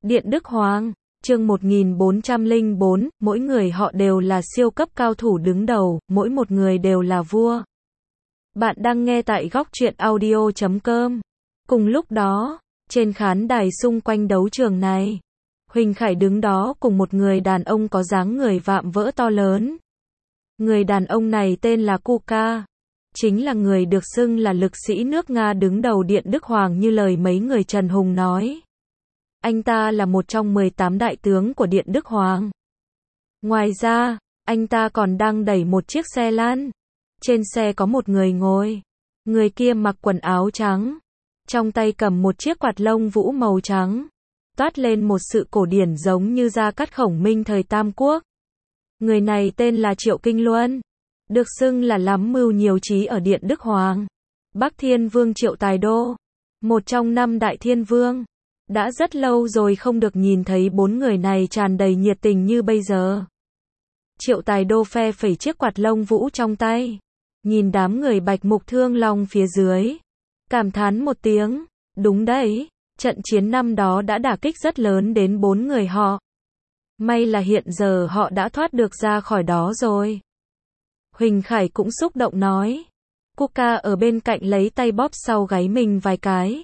Điện Đức Hoàng, chương 1404, mỗi người họ đều là siêu cấp cao thủ đứng đầu, mỗi một người đều là vua. Bạn đang nghe tại góc truyện audio.com. Cùng lúc đó, trên khán đài xung quanh đấu trường này, Huỳnh Khải đứng đó cùng một người đàn ông có dáng người vạm vỡ to lớn. Người đàn ông này tên là Kuka, chính là người được xưng là lực sĩ nước Nga đứng đầu Điện Đức Hoàng như lời mấy người Trần Hùng nói. Anh ta là một trong 18 đại tướng của Điện Đức Hoàng. Ngoài ra, anh ta còn đang đẩy một chiếc xe lăn. Trên xe có một người ngồi. Người kia mặc quần áo trắng, trong tay cầm một chiếc quạt lông vũ màu trắng, toát lên một sự cổ điển giống như Gia Cát Khổng Minh thời Tam Quốc. Người này tên là Triệu Kinh Luân, được xưng là lắm mưu nhiều trí ở Điện Đức Hoàng. Bắc Thiên Vương Triệu Tài Đô, một trong 5 đại thiên vương. Đã rất lâu rồi không được nhìn thấy bốn người này tràn đầy nhiệt tình như bây giờ. Triệu Tài Đô phe phẩy chiếc quạt lông vũ trong tay, nhìn đám người Bạch Mục Thương Long phía dưới, cảm thán một tiếng, đúng đấy, trận chiến năm đó đã đả kích rất lớn đến bốn người họ. May là hiện giờ họ đã thoát được ra khỏi đó rồi. Huỳnh Khải cũng xúc động nói. Kuka ở bên cạnh lấy tay bóp sau gáy mình vài cái.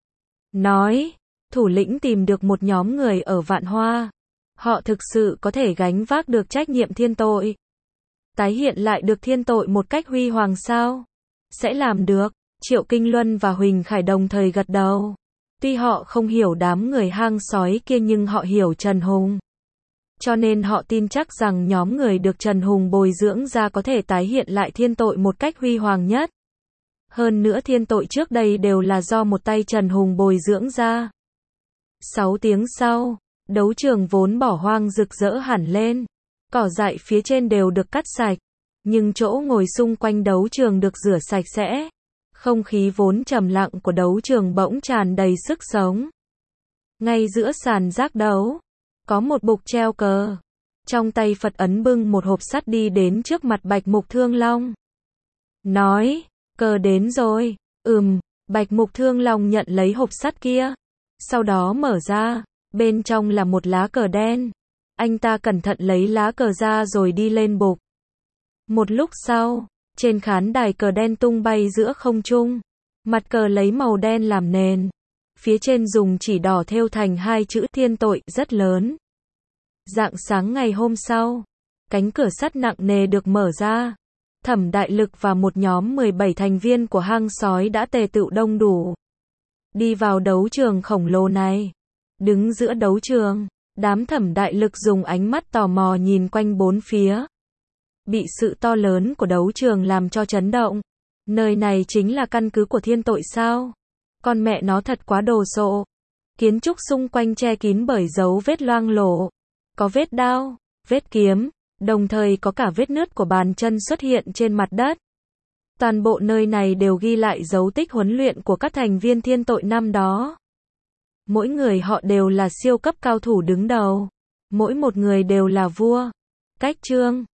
Nói, thủ lĩnh tìm được một nhóm người ở Vạn Hoa. Họ thực sự có thể gánh vác được trách nhiệm thiên tội. Tái hiện lại được thiên tội một cách huy hoàng sao? Sẽ làm được. Triệu Kinh Luân và Huỳnh Khải đồng thời gật đầu. Tuy họ không hiểu đám người hang sói kia nhưng họ hiểu Trần Hùng. Cho nên họ tin chắc rằng nhóm người được Trần Hùng bồi dưỡng ra có thể tái hiện lại thiên tội một cách huy hoàng nhất. Hơn nữa thiên tội trước đây đều là do một tay Trần Hùng bồi dưỡng ra. 6 tiếng sau, đấu trường vốn bỏ hoang rực rỡ hẳn lên. Cỏ dại phía trên đều được cắt sạch, nhưng chỗ ngồi xung quanh đấu trường được rửa sạch sẽ. Không khí vốn trầm lặng của đấu trường bỗng tràn đầy sức sống. Ngay giữa sàn giác đấu, có một bục treo cờ. Trong tay Phật ấn bưng một hộp sắt đi đến trước mặt Bạch Mục Thương Long. Nói, cờ đến rồi. Bạch Mục Thương Long nhận lấy hộp sắt kia. Sau đó mở ra, bên trong là một lá cờ đen. Anh ta cẩn thận lấy lá cờ ra rồi đi lên bục. Một lúc sau, trên khán đài cờ đen tung bay giữa không trung. Mặt cờ lấy màu đen làm nền. Phía trên dùng chỉ đỏ thêu thành 2 chữ thiên tội rất lớn. Rạng sáng ngày hôm sau, cánh cửa sắt nặng nề được mở ra. Thẩm Đại Lực và một nhóm 17 thành viên của hang sói đã tề tựu đông đủ. Đi vào đấu trường khổng lồ này. Đứng giữa đấu trường, đám Thẩm Đại Lực dùng ánh mắt tò mò nhìn quanh bốn phía. Bị sự to lớn của đấu trường làm cho chấn động. Nơi này chính là căn cứ của thiên tội sao? Con mẹ nó thật quá đồ sộ. Kiến trúc xung quanh che kín bởi dấu vết loang lổ. Có vết đao, vết kiếm, đồng thời có cả vết nứt của bàn chân xuất hiện trên mặt đất. Toàn bộ nơi này đều ghi lại dấu tích huấn luyện của các thành viên thiên tội năm đó. Mỗi người họ đều là siêu cấp cao thủ đứng đầu. Mỗi một người đều là vua. Cách chương